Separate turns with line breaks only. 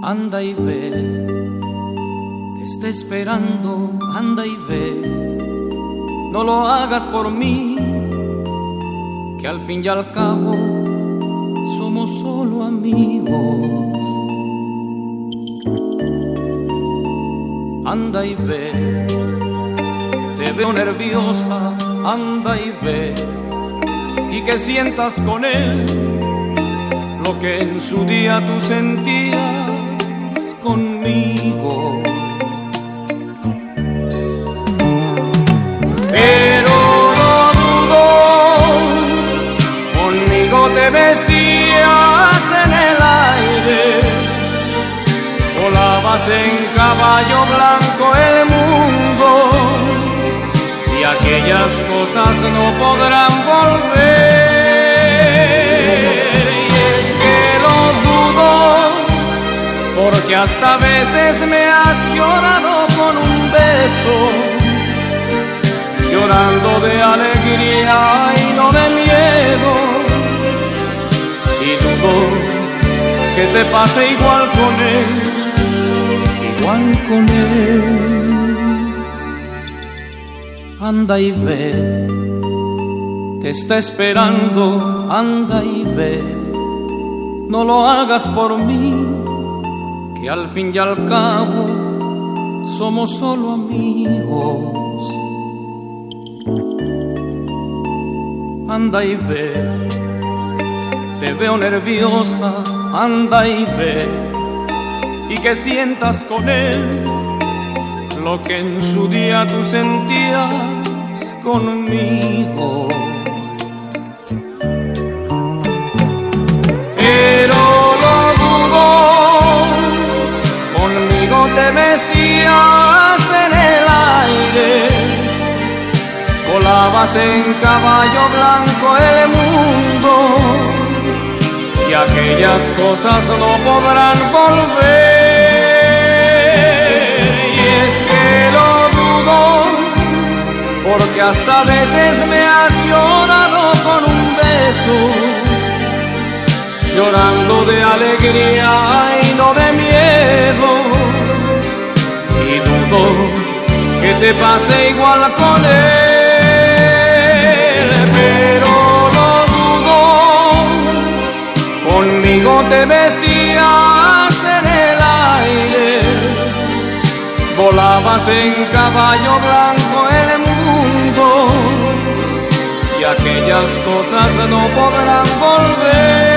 anda y ve, te está esperando, anda y ve, no lo hagas por mí, que al fin y al cabo somos solo amigos. Anda y ve, te veo nerviosa, anda y ve, y que sientas con él lo que en su día tú sentías conmigo. Pero no dudo, conmigo te besías en el aire, volabas en caballo blanco el mundo, y aquellas cosas no podrán volver. Porque hasta veces me has llorado con un beso, llorando de alegría y no de miedo, y dudo que te pase igual con él, igual con él. Anda y ve, te está esperando, anda y ve, no lo hagas por mí, que al fin y al cabo somos solo amigos. Anda y ve, te veo nerviosa, anda y ve, y que sientas con él lo que en su día tú sentías conmigo. Te besías en el aire, volabas en caballo blanco el mundo, y aquellas cosas no podrán volver. Y es que lo dudo, porque hasta veces me has llorado con un beso, llorando de alegría y no de miedo, y dudo que te pase igual con él. Pero lo dudo, conmigo te besías en el aire, volabas en caballo blanco el mundo, y aquellas cosas no podrán volver.